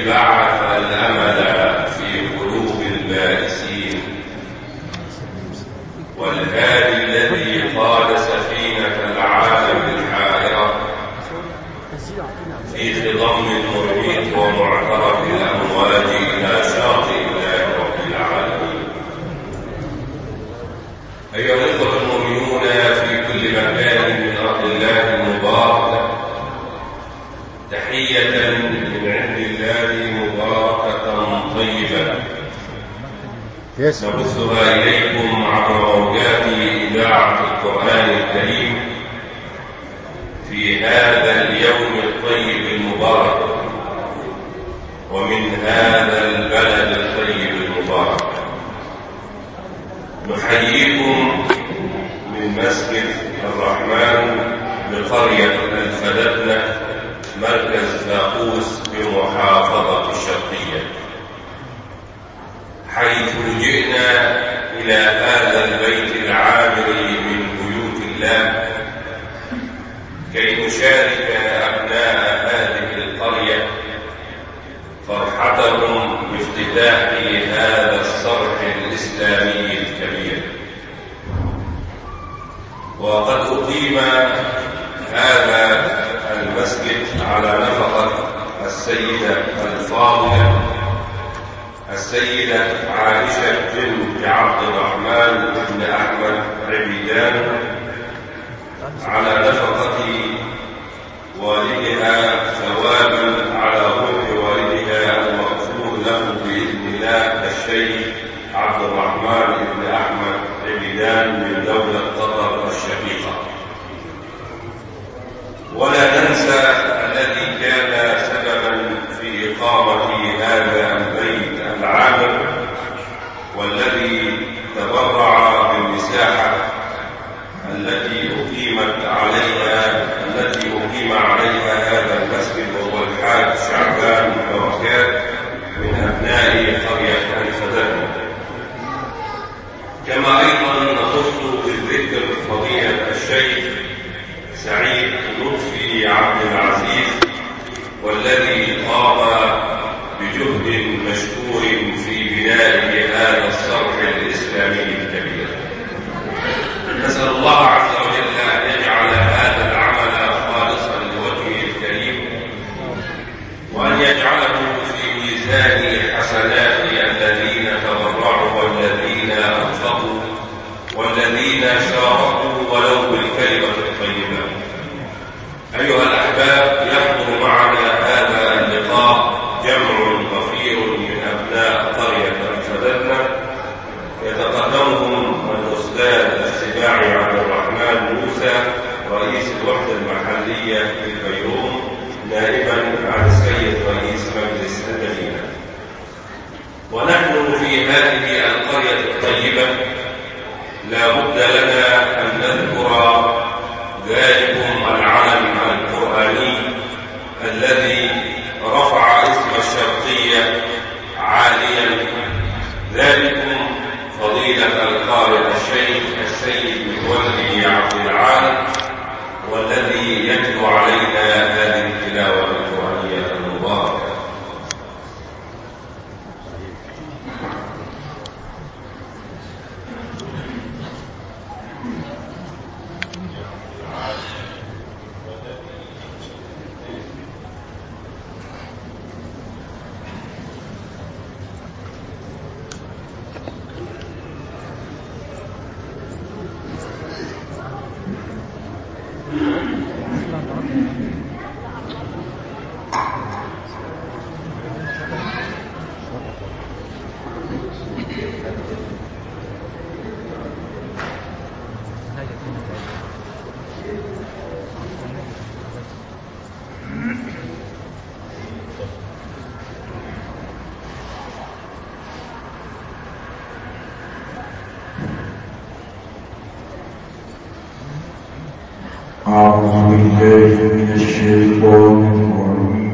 الذي بعث الأمل في قلوب البائسين، والهادي الذي قاد سفينة العالم الحائرة في خضم المحيط ومعترك الأمواج إلى شاطئ الله رب العالمين. أيها الإخوة المؤمنون في كل مكان من أرض الله المباركة، تحية من عند الله مباركة طيبة نبثها إليكم عبر موجات إذاعة القرآن الكريم في هذا اليوم الطيب المبارك ومن هذا البلد الطيب المبارك. نحييكم من مسجد الرحمن بقرية الفددنة مركز باقوس بمحافظة الشرقية، حيث جئنا إلى هذا البيت العامر من بيوت الله كي نشارك أبناء هذه القرية فرحتهم بافتتاح هذا الصرح الإسلامي الكبير. وقد أقيم هذا المسجد على نفقة السيدة الفاضلة السيدة عائشة بنت عبد الرحمن بن أحمد عبيدان، على نفقة والدها ثوابا على روح والدها المغفور له بإذن الله الشيخ عبد الرحمن بن أحمد عبيدان من دولة قطر الشقيقة. ولا ننسى الذي كان سببا في إقامة هذا البيت العامر والذي تبرع بالمساحة التي أقيم عليها هذا المسجد، وهو الحاج شعبان بركات من أبناء قرية الفددنة. كما أيضا نخص بالذكر فضيلة الشيخ سعيد لطفي عبد العزيز، والذي قام بجهد مشكور في بناء هذا الصرح الإسلامي الكبير. نسأل الله عز وجل أن يجعل هذا العمل خالصا لوجهه الكريم، وأن يجعله في ميزان حسنات الذين تبرعوا والذين أنفقوا والذين شاركوا ولو بالكلمة الطيبة. أيها الأحباب، يحضر معنا هذا اللقاء جمع غفير من أبناء قرية الفددنة، يتقدمهم الأستاذ السباعي عبد الرحمن موسى رئيس الوحدة المحلية في الفيوم نائبا عن السيد رئيس مجلس المدينة. ونحن في هذه القرية الطيبة لا بد لنا أن نذكر ذلكم العلم القرآني الذي رفع اسم الشرقية عاليا، ذلكم فضيلة القارئ الشيخ السيد متولي عبد العال، والذي يتلو علينا هذه التلاوة القرآنية المباركة. أعوذ بالله من الشيطان الرجيم.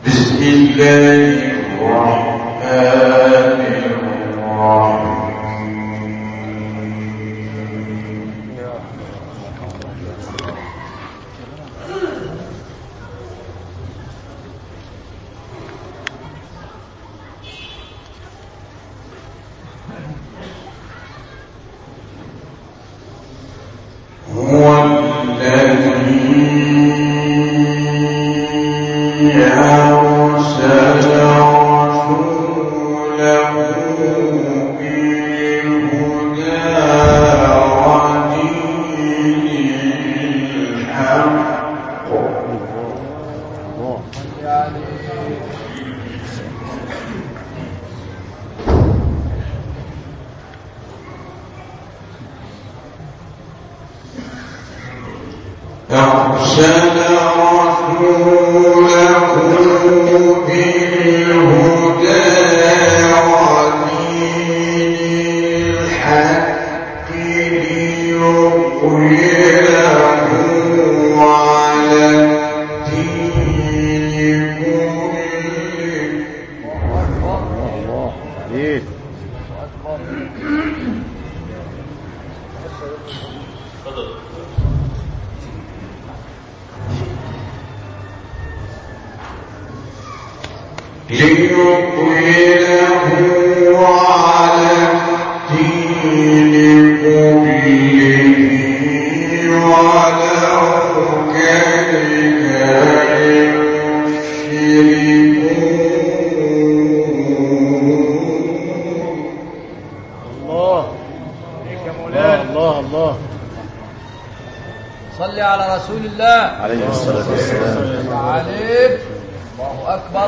صل على رسول الله عليه الصلاة والسلام. عليك. الله أكبر.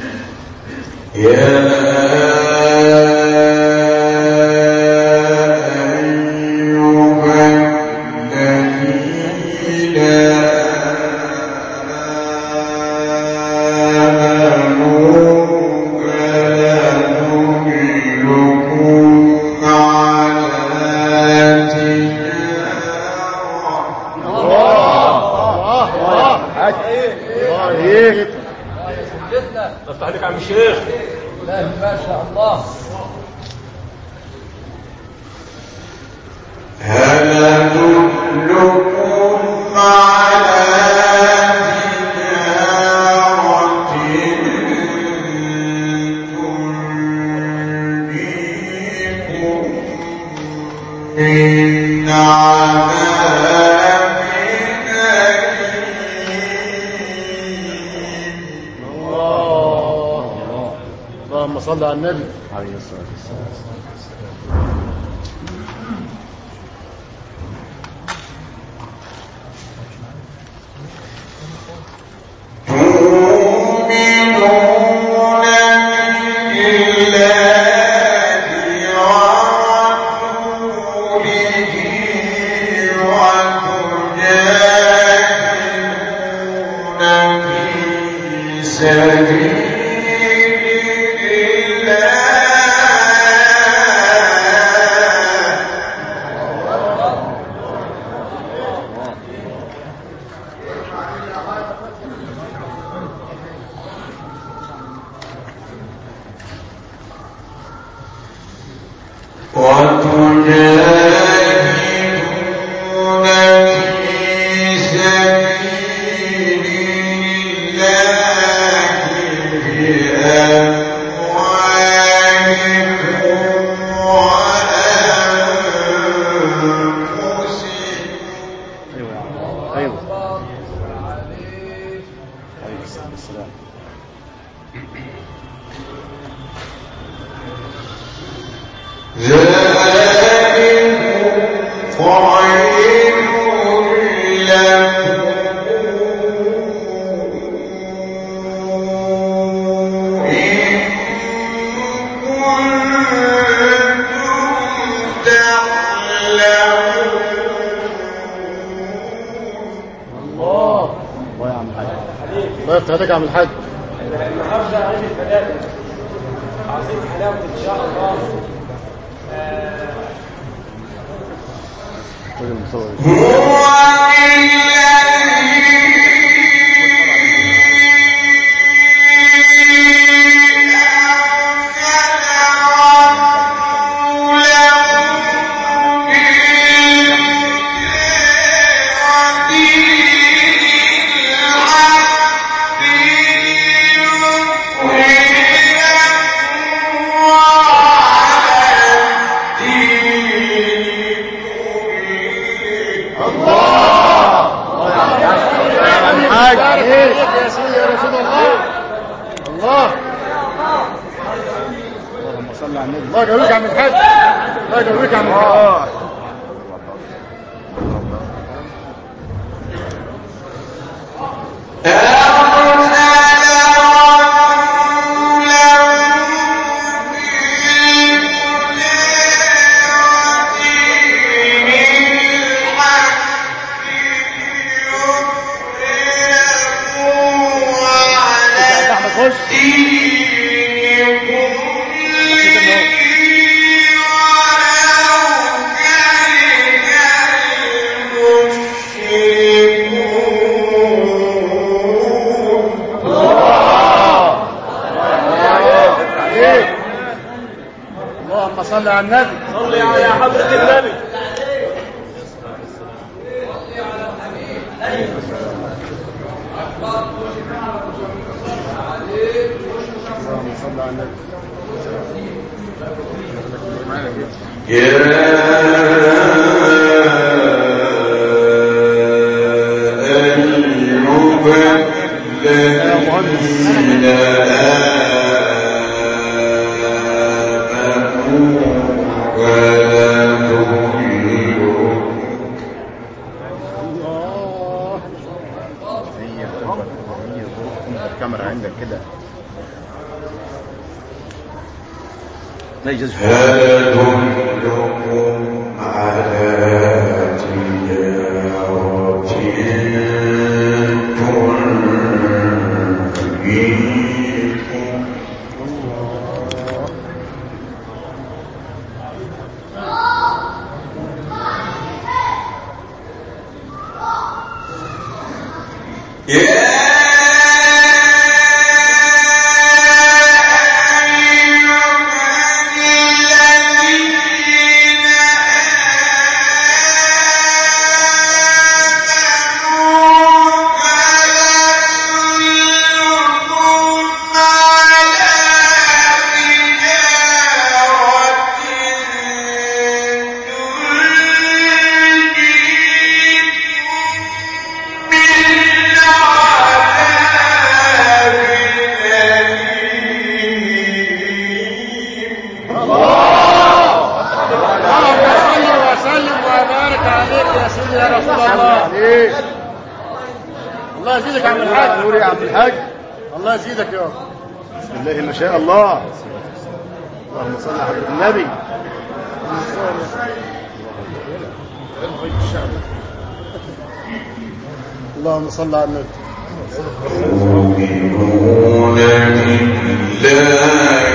افتح عليك عم الشيخ. لا ما شاء الله. هل أدلكم على تجارة تنجيكم من عذاب أليم. اللهم صل على النبي عليه الصلاة والسلام. هداك عم الحاج. النهارده عيد الفلاح عظيم حلاوه ان شاء الله. هو الحاج عليك يا سيدي يا رسول الله. الله اللهم صل على النبي. الله يجويك يا عم الحاج. الله يجويك يا عم الحاج. اللهم صل على النبي. صلي على حضرة النبي. اللهم صل على النبي. الكاميرا عندك كده. لا يجوز. هل أدلكم على تجارة تنجيكم. الله يزيدك يا عم الحاج. نور يا عم الحاج. الله يزيدك يا رب. بسم الله ما شاء الله. اللهم صل على النبي. اللهم صل على النبي. تؤمنون بالله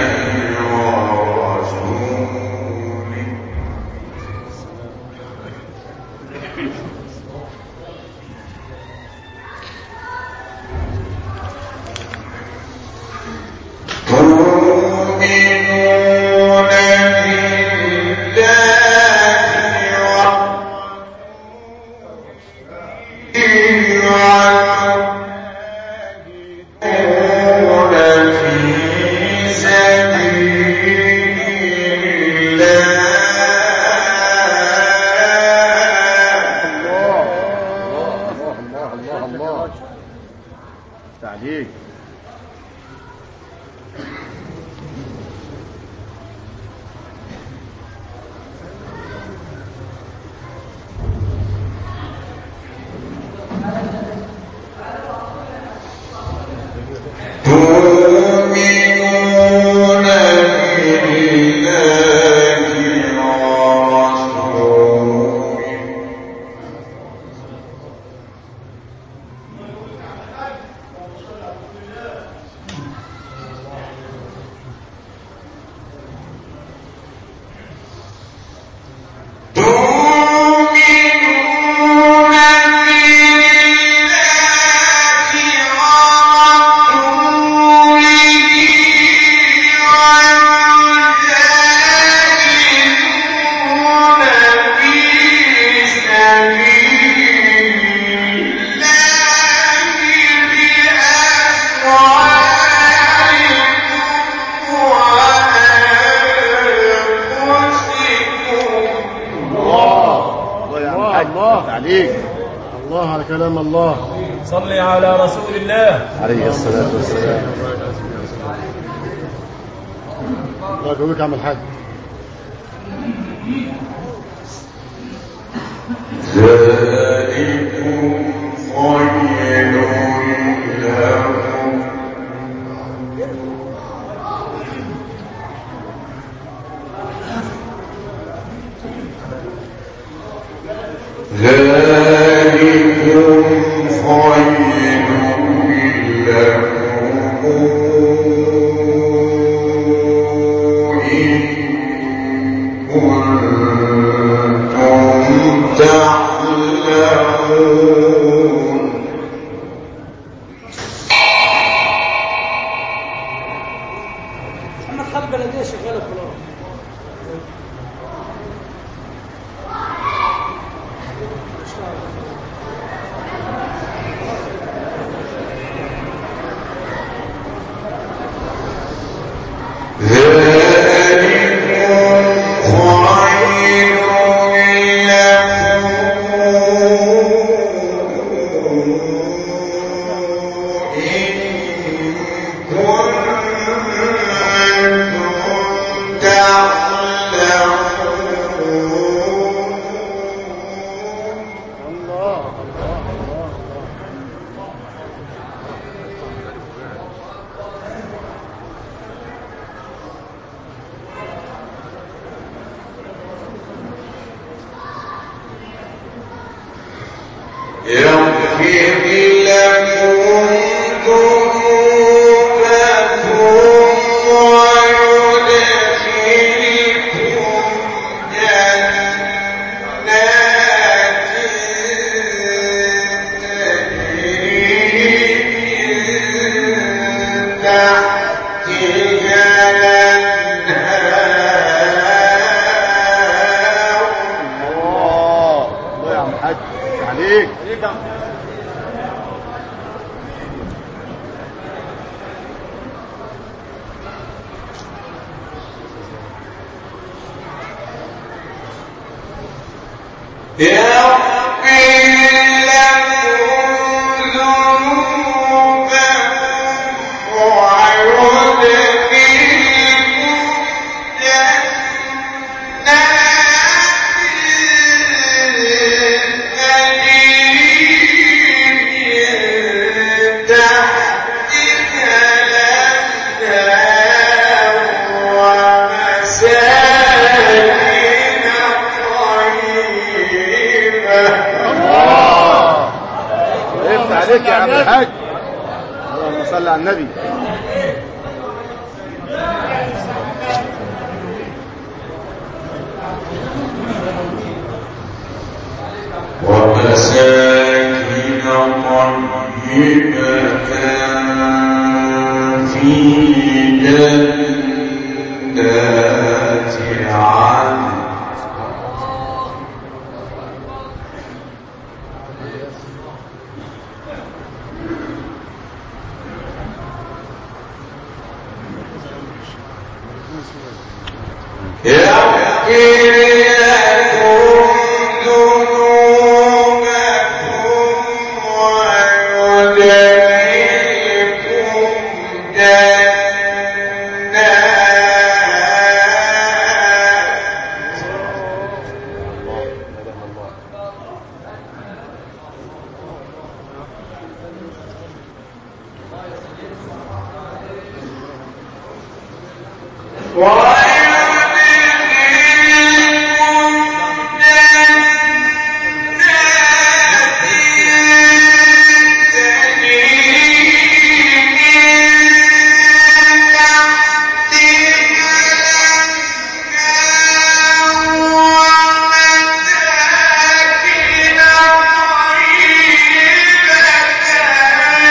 تعليق. تؤمنون عليك. الله على كلام الله. صل على رسول الله عليه الصلاة والسلام. الله يقول لك يا عم الحاج. ذلكم خير لكم عليك يا عم الحاج. اللهم صل على النبي. ومساكن طيبة في جنات عدن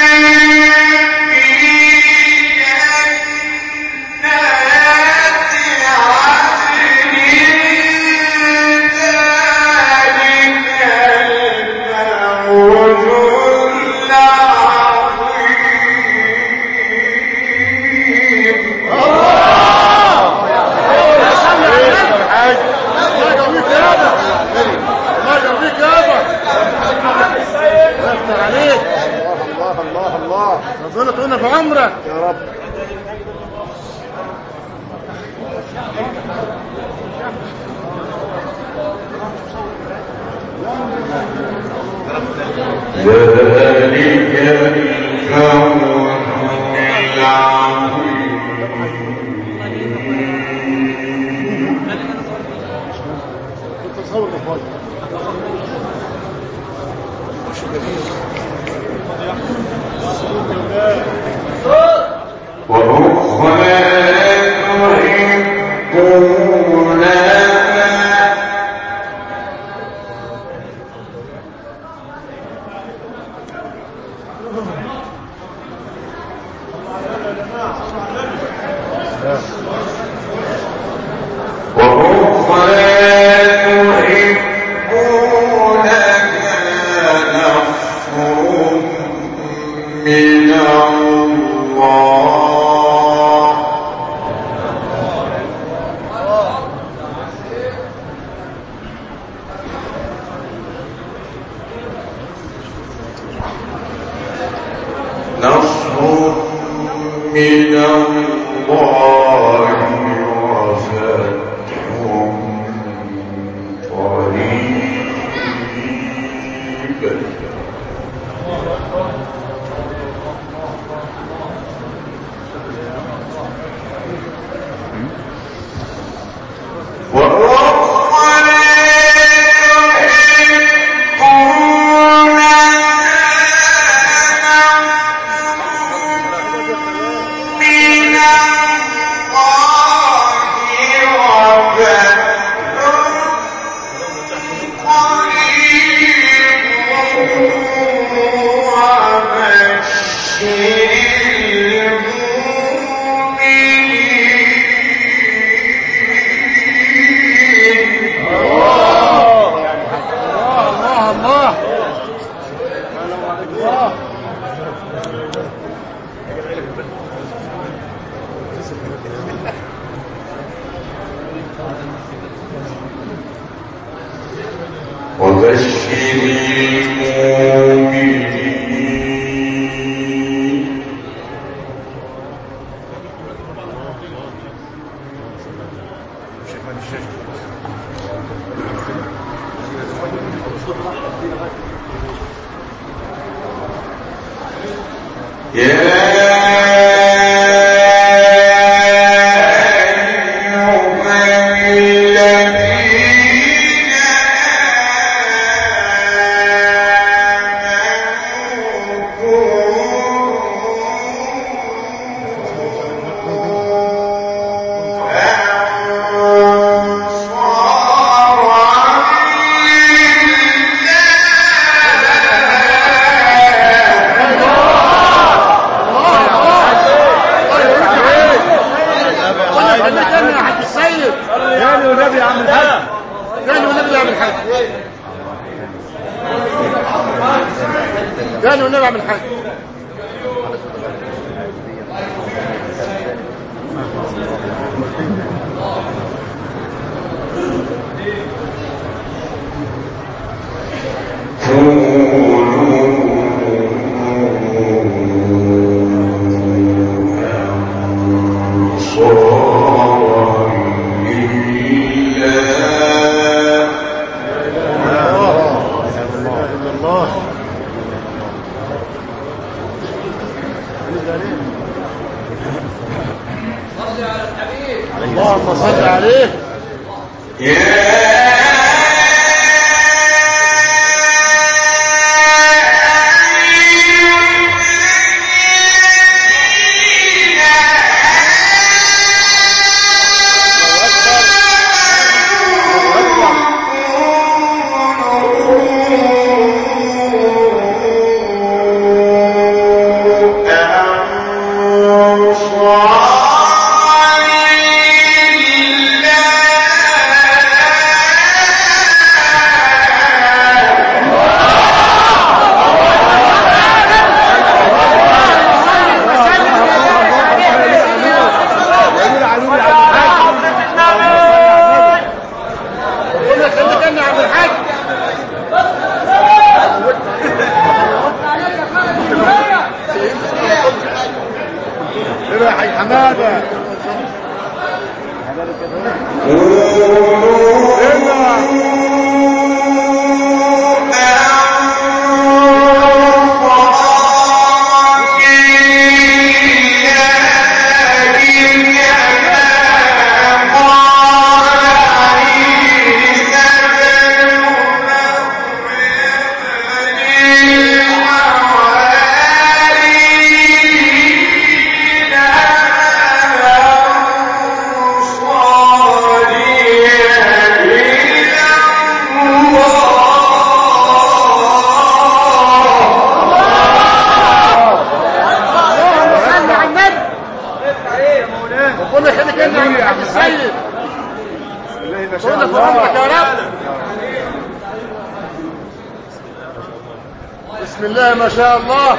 جنات الله، ربنا طولنا في عمرك يا رب. ذلك الكون العظيم تصور مفاجئ. وأخرى تحبونها من الله نصر من الله وفتح قريب وبشر المؤمنين قالوا نلعب الحج. اللهم صل عليه. الله كده يا حاج حماده. بسم الله ما شاء الله.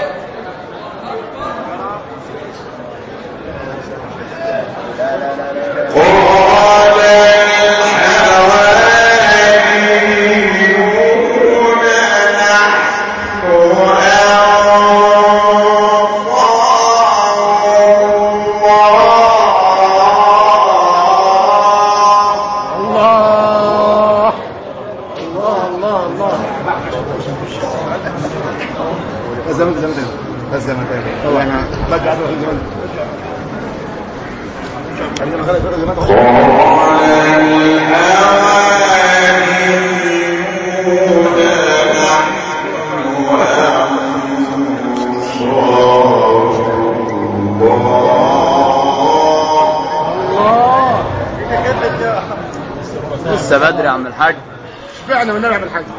لسه بدري يا عم الحاج. شبعنا من نعم الحاج.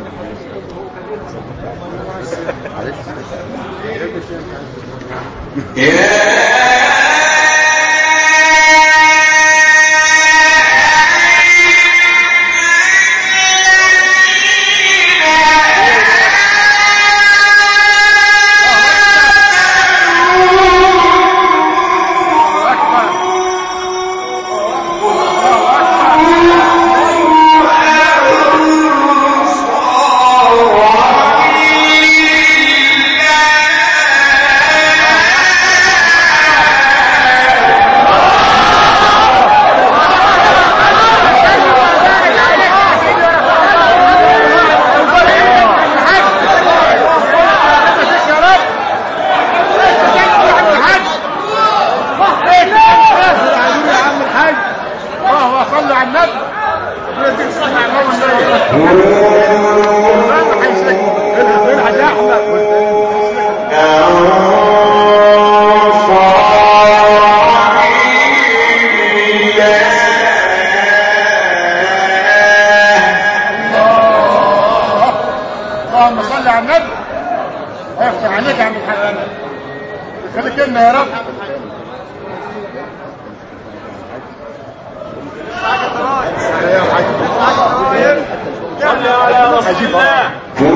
اللهم صل على النبي. افتح عليك يا عم الحاج. خليك لنا يا رب. على رسول الله.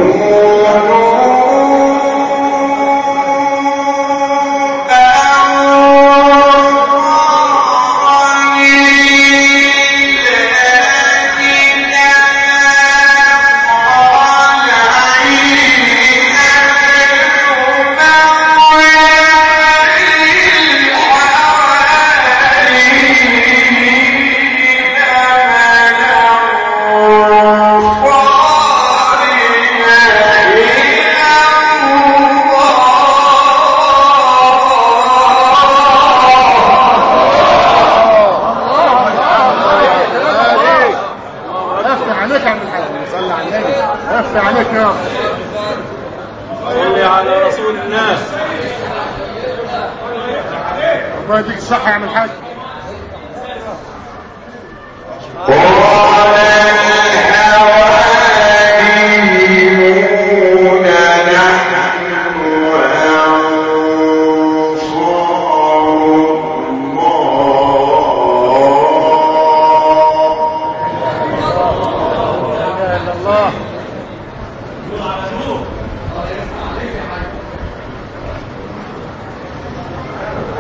عليك يا رب. صلي على رسول الله. الله يديك الصحة يا عم الحاج.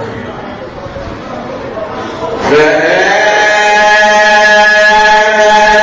فآمنوا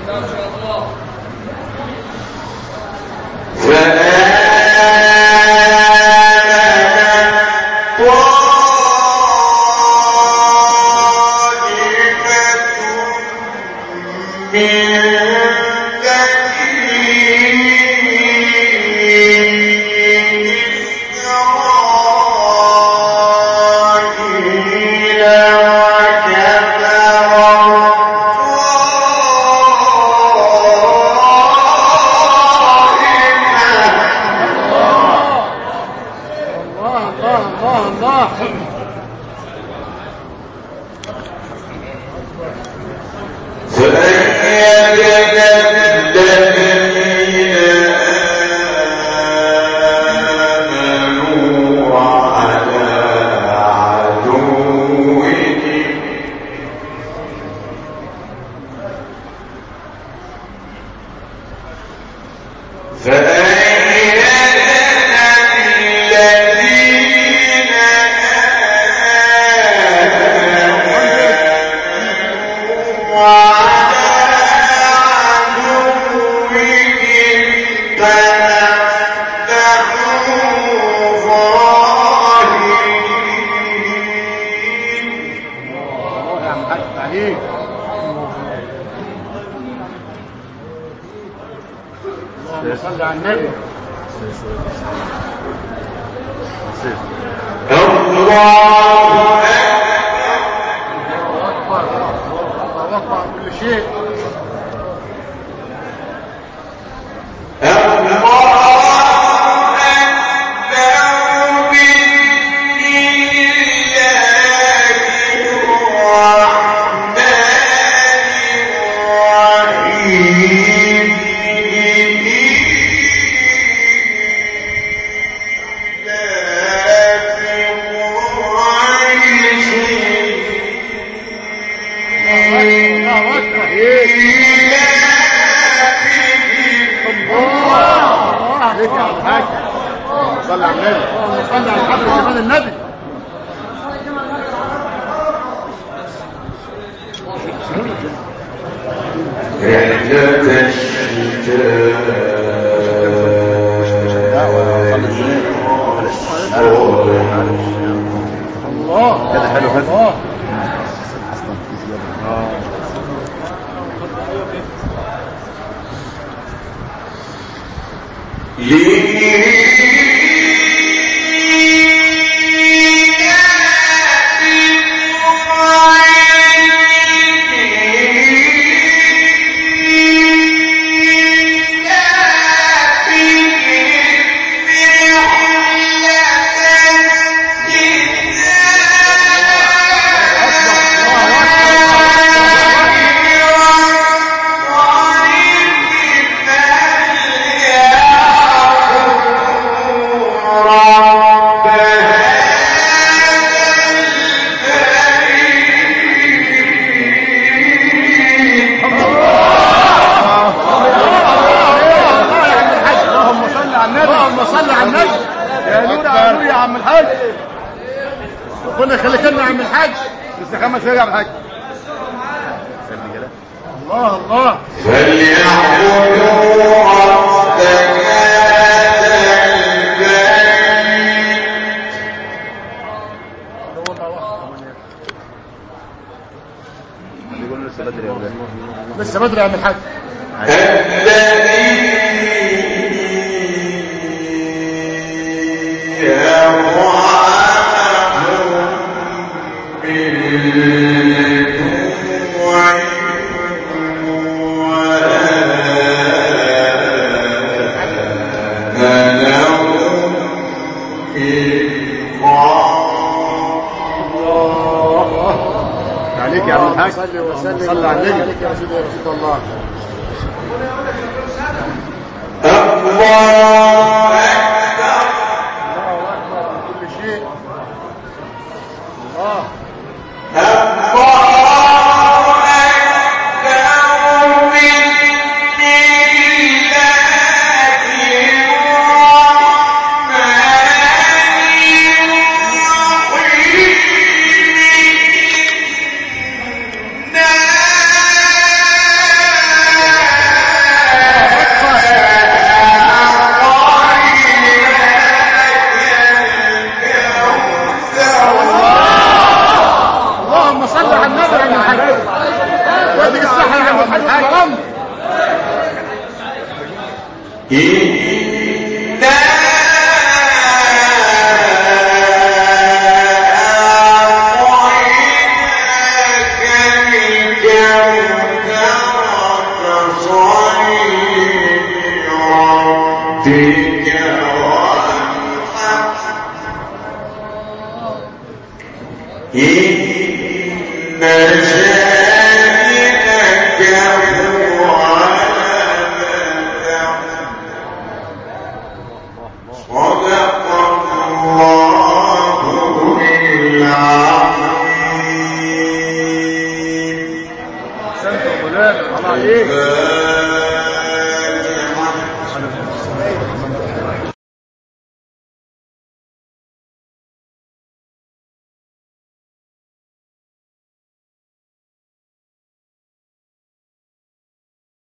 لسه بدري يا عم الحاج. عليك يا عم الحاج. صلي على النبي. عليك يا سيدي يا رسول الله. الله أكبر. الله أكبر من كل شيء. الله. سنت مولانا الله عليك.